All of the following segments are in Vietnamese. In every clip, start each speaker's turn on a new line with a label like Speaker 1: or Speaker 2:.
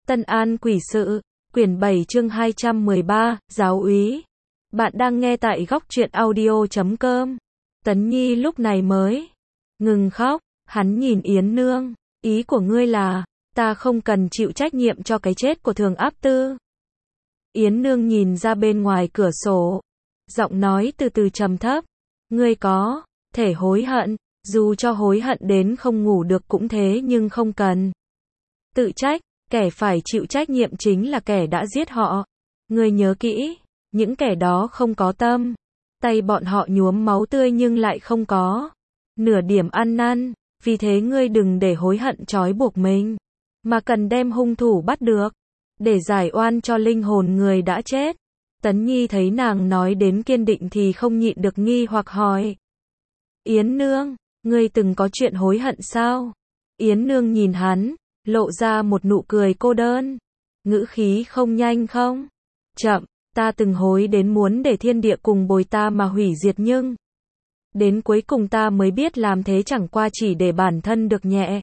Speaker 1: Tân An Quỷ Sự, quyển 7 chương 213, Giáo úy. Bạn đang nghe tại góc truyện audio.com. Tấn Nhi lúc này mới ngừng khóc, hắn nhìn Yến Nương, ý của ngươi là, ta không cần chịu trách nhiệm cho cái chết của Thường Áp Tư. Yến Nương nhìn ra bên ngoài cửa sổ, giọng nói từ từ trầm thấp, ngươi có thể hối hận, dù cho hối hận đến không ngủ được cũng thế nhưng không cần tự trách, kẻ phải chịu trách nhiệm chính là kẻ đã giết họ. Ngươi nhớ kỹ, những kẻ đó không có tâm, tay bọn họ nhuốm máu tươi nhưng lại không có nửa điểm ăn năn, vì thế ngươi đừng để hối hận trói buộc mình, mà cần đem hung thủ bắt được, để giải oan cho linh hồn người đã chết. Tấn Nhi thấy nàng nói đến kiên định thì không nhịn được nghi hoặc hỏi. Yến Nương, ngươi từng có chuyện hối hận sao? Yến Nương nhìn hắn, lộ ra một nụ cười cô đơn. Ngữ khí không nhanh không chậm, ta từng hối đến muốn để thiên địa cùng bồi ta mà hủy diệt nhưng đến cuối cùng ta mới biết làm thế chẳng qua chỉ để bản thân được nhẹ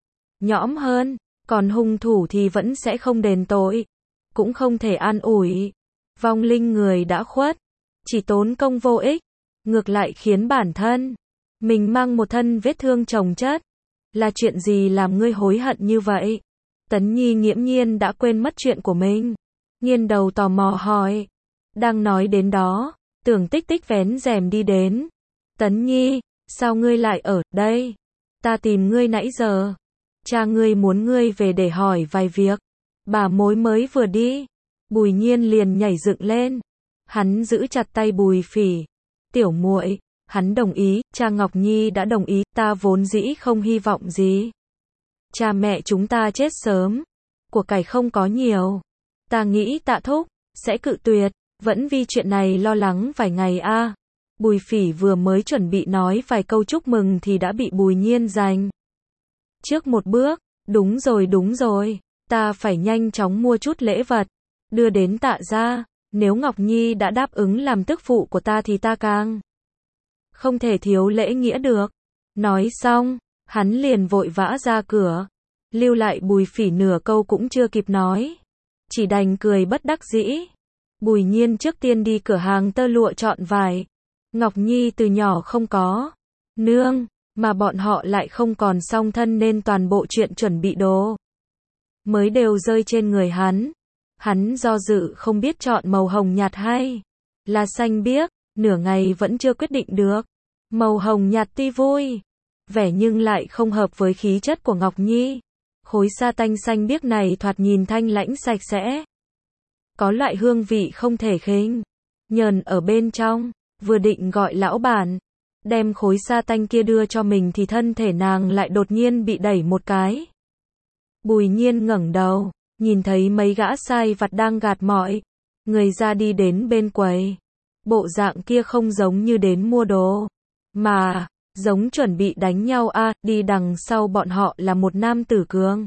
Speaker 1: nhõm hơn, còn hung thủ thì vẫn sẽ không đền tội, cũng không thể an ủi. Vong linh người đã khuất, chỉ tốn công vô ích, ngược lại khiến bản thân mình mang một thân vết thương chồng chất. Là chuyện gì làm ngươi hối hận như vậy? Tấn Nhi nghiễm nhiên đã quên mất chuyện của mình, nghiêng đầu tò mò hỏi. Đang nói đến đó, Tưởng Tích Tích vén rèm đi đến. Tấn Nhi, sao ngươi lại ở đây? Ta tìm ngươi nãy giờ. Cha ngươi muốn ngươi về để hỏi vài việc. Bà mối mới vừa đi. Bùi Nhiên liền nhảy dựng lên. Hắn giữ chặt tay Bùi Phỉ. Tiểu muội, hắn đồng ý, cha Ngọc Nhi đã đồng ý, ta vốn dĩ không hy vọng gì. Cha mẹ chúng ta chết sớm, của cải không có nhiều. Ta nghĩ Tạ thúc sẽ cự tuyệt, vẫn vì chuyện này lo lắng vài ngày a. Bùi Phỉ vừa mới chuẩn bị nói vài câu chúc mừng thì đã bị Bùi Nhiên giành trước một bước. Đúng rồi, ta phải nhanh chóng mua chút lễ vật, đưa đến Tạ gia. Nếu Ngọc Nhi đã đáp ứng làm tức phụ của ta thì ta càng không thể thiếu lễ nghĩa được. Nói xong, hắn liền vội vã ra cửa, lưu lại Bùi Phỉ nửa câu cũng chưa kịp nói, chỉ đành cười bất đắc dĩ. Bùi Nhiên trước tiên đi cửa hàng tơ lụa chọn vải. Ngọc Nhi từ nhỏ không có nương, mà bọn họ lại không còn song thân nên toàn bộ chuyện chuẩn bị đồ mới đều rơi trên người hắn. Hắn do dự không biết chọn màu hồng nhạt hay là xanh biếc, nửa ngày vẫn chưa quyết định được. Màu hồng nhạt tuy vui vẻ nhưng lại không hợp với khí chất của Ngọc Nhi. Khối sa tanh xanh biếc này thoạt nhìn thanh lãnh sạch sẽ, có loại hương vị không thể khinh nhờn ở bên trong. Vừa định gọi lão bản đem khối sa tanh kia đưa cho mình thì thân thể nàng lại đột nhiên bị đẩy một cái. Bùi Nhiên ngẩng đầu, nhìn thấy mấy gã sai vặt đang gạt mọi người ra đi đến bên quầy. Bộ dạng kia không giống như đến mua đồ, mà giống chuẩn bị đánh nhau a. Đi đằng sau bọn họ là một nam tử cường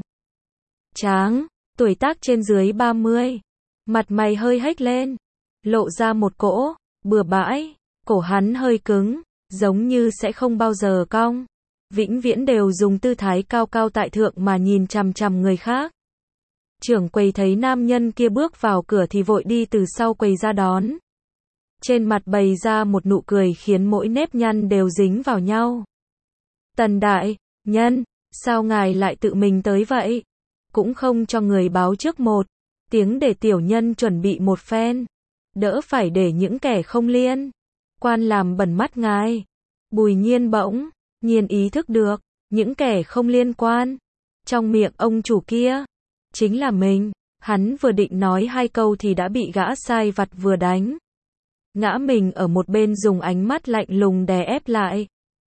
Speaker 1: tráng, tuổi tác trên dưới 30, mặt mày hơi hếch lên, lộ ra một cỗ bừa bãi, cổ hắn hơi cứng, giống như sẽ không bao giờ cong, vĩnh viễn đều dùng tư thái cao cao tại thượng mà nhìn chằm chằm người khác. Trưởng quầy thấy nam nhân kia bước vào cửa thì vội đi từ sau quầy ra đón. Trên mặt bày ra một nụ cười khiến mỗi nếp nhăn đều dính vào nhau. Tần đại nhân, sao ngài lại tự mình tới vậy? Cũng không cho người báo trước một tiếng để tiểu nhân chuẩn bị một phen, đỡ phải để những kẻ không liên quan làm bẩn mắt ngài. Bùi Nhiên bỗng nhiên ý thức được, những kẻ không liên quan trong miệng ông chủ kia chính là mình. Hắn vừa định nói hai câu thì đã bị gã sai vặt vừa đánh ngã mình ở một bên, dùng ánh mắt lạnh lùng đè ép lại.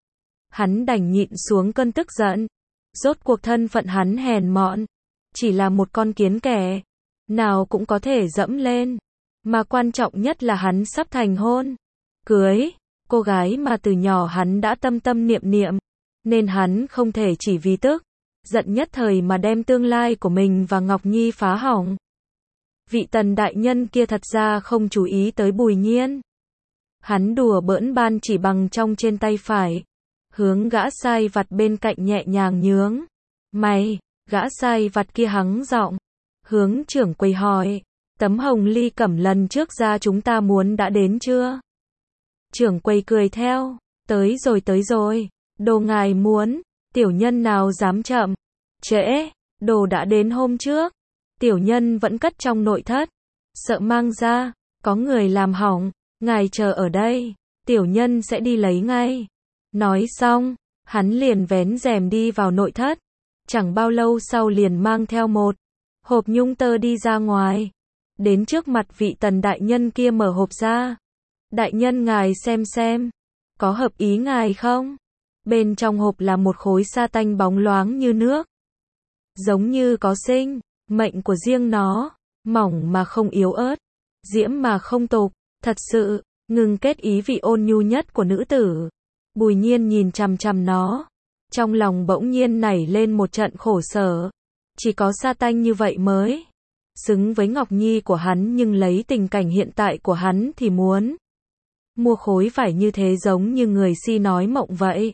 Speaker 1: Hắn đành nhịn xuống cơn tức giận. Rốt cuộc thân phận hắn hèn mọn, chỉ là một con kiến kẻ nào cũng có thể dẫm lên. Mà quan trọng nhất là hắn sắp thành hôn cưới cô gái mà từ nhỏ hắn đã tâm tâm niệm niệm, nên hắn không thể chỉ vì tức giận nhất thời mà đem tương lai của mình và Ngọc Nhi phá hỏng. Vị Tần đại nhân kia thật ra không chú ý tới Bùi Nhiên. Hắn đùa bỡn ban chỉ bằng trong trên tay phải, hướng gã sai vặt bên cạnh nhẹ nhàng nhướng mày. Gã sai vặt kia hắng giọng, hướng trưởng quầy hỏi, tấm hồng ly cẩm lần trước ra chúng ta muốn đã đến chưa? Trưởng quầy cười theo, tới rồi, đồ ngài muốn, tiểu nhân nào dám chậm, trễ, đồ đã đến hôm trước, tiểu nhân vẫn cất trong nội thất, sợ mang ra, có người làm hỏng, ngài chờ ở đây, tiểu nhân sẽ đi lấy ngay. Nói xong, hắn liền vén rèm đi vào nội thất, chẳng bao lâu sau liền mang theo một hộp nhung tơ đi ra ngoài, đến trước mặt vị Tần đại nhân kia mở hộp ra. Đại nhân ngài xem, có hợp ý ngài không? Bên trong hộp là một khối sa tanh bóng loáng như nước, giống như có sinh mệnh của riêng nó, mỏng mà không yếu ớt, diễm mà không tục, thật sự ngừng kết ý vị ôn nhu nhất của nữ tử. Bùi Nhiên nhìn chằm chằm nó, trong lòng bỗng nhiên nảy lên một trận khổ sở, chỉ có sa tanh như vậy mới xứng với Ngọc Nhi của hắn, nhưng lấy tình cảnh hiện tại của hắn thì muốn mua khối vải như thế giống như người si nói mộng vậy.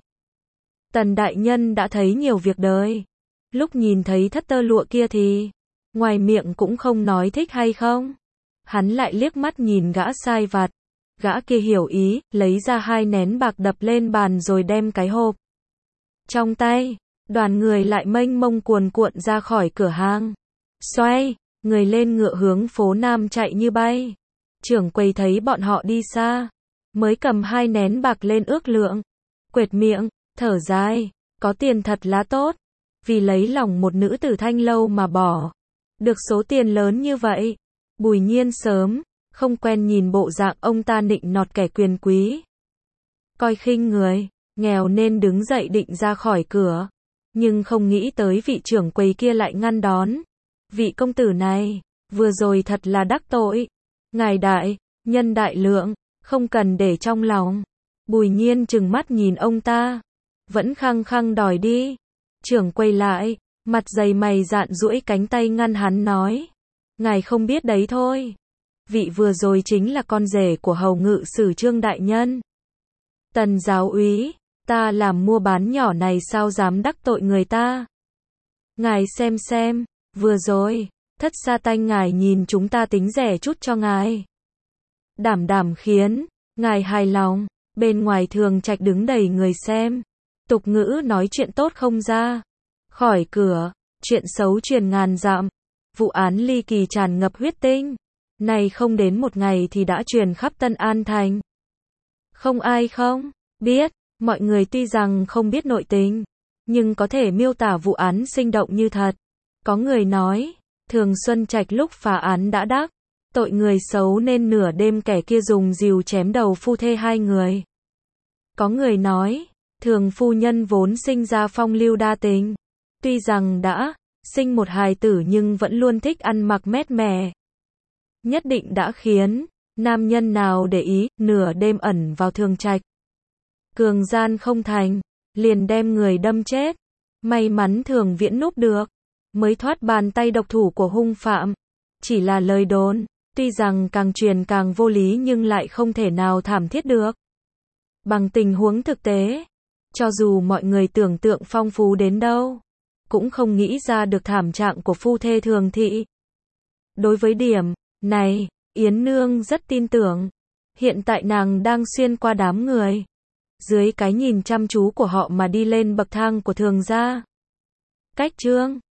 Speaker 1: Tần đại nhân đã thấy nhiều việc đời, lúc nhìn thấy thất tơ lụa kia thì ngoài miệng cũng không nói thích hay không. Hắn lại liếc mắt nhìn gã sai vặt, gã kia hiểu ý, lấy ra 2 nén bạc đập lên bàn rồi đem cái hộp trong tay. Đoàn người lại mênh mông cuồn cuộn ra khỏi cửa hàng, xoay người lên ngựa hướng phố Nam chạy như bay. Trưởng quầy thấy bọn họ đi xa, mới cầm 2 nén bạc lên ước lượng, quệt miệng, thở dài, có tiền thật là tốt, vì lấy lòng một nữ tử Thanh Lâu mà bỏ được số tiền lớn như vậy. Bùi Nhiên sớm không quen nhìn bộ dạng ông ta nịnh nọt kẻ quyền quý, coi khinh người nghèo nên đứng dậy định ra khỏi cửa, nhưng không nghĩ tới vị trưởng quầy kia lại ngăn đón. Vị công tử này, vừa rồi thật là đắc tội. Ngài đại nhân đại lượng, không cần để trong lòng. Bùi Nhiên trừng mắt nhìn ông ta, vẫn khăng khăng đòi đi. Trưởng quầy lại, mặt dày mày dạn duỗi cánh tay ngăn hắn nói, ngài không biết đấy thôi. Vị vừa rồi chính là con rể của hầu ngự sử Trương đại nhân. Tần giáo úy, ta làm mua bán nhỏ này sao dám đắc tội người ta. Ngài xem, vừa rồi, thất sa tanh ngài nhìn chúng ta tính rẻ chút cho ngài. Đảm khiến ngài hài lòng, bên ngoài thường trạch đứng đầy người xem. Tục ngữ nói chuyện tốt không ra khỏi cửa, chuyện xấu truyền ngàn dặm. Vụ án ly kỳ tràn ngập huyết tinh, này không đến một ngày thì đã truyền khắp Tân An thành. Không ai không biết, mọi người tuy rằng không biết nội tình, nhưng có thể miêu tả vụ án sinh động như thật. Có người nói, Thường Xuân Trạch lúc phá án đã đắc tội người xấu nên nửa đêm kẻ kia dùng rìu chém đầu phu thê 2 người. Có người nói, Thường phu nhân vốn sinh ra phong lưu đa tình, tuy rằng đã sinh một hài tử nhưng vẫn luôn thích ăn mặc mét mè. Nhất định đã khiến nam nhân nào để ý, nửa đêm ẩn vào Thường Trạch. Cường gian không thành, liền đem người đâm chết. May mắn Thường Viễn núp được, mới thoát bàn tay độc thủ của hung phạm. Chỉ là lời đồn, tuy rằng càng truyền càng vô lý nhưng lại không thể nào thảm thiết được. Bằng tình huống thực tế, cho dù mọi người tưởng tượng phong phú đến đâu, cũng không nghĩ ra được thảm trạng của phu thê Thường thị. Đối với điểm này, Yến Nương rất tin tưởng. Hiện tại nàng đang xuyên qua đám người, dưới cái nhìn chăm chú của họ mà đi lên bậc thang của Thường gia. Cách Trương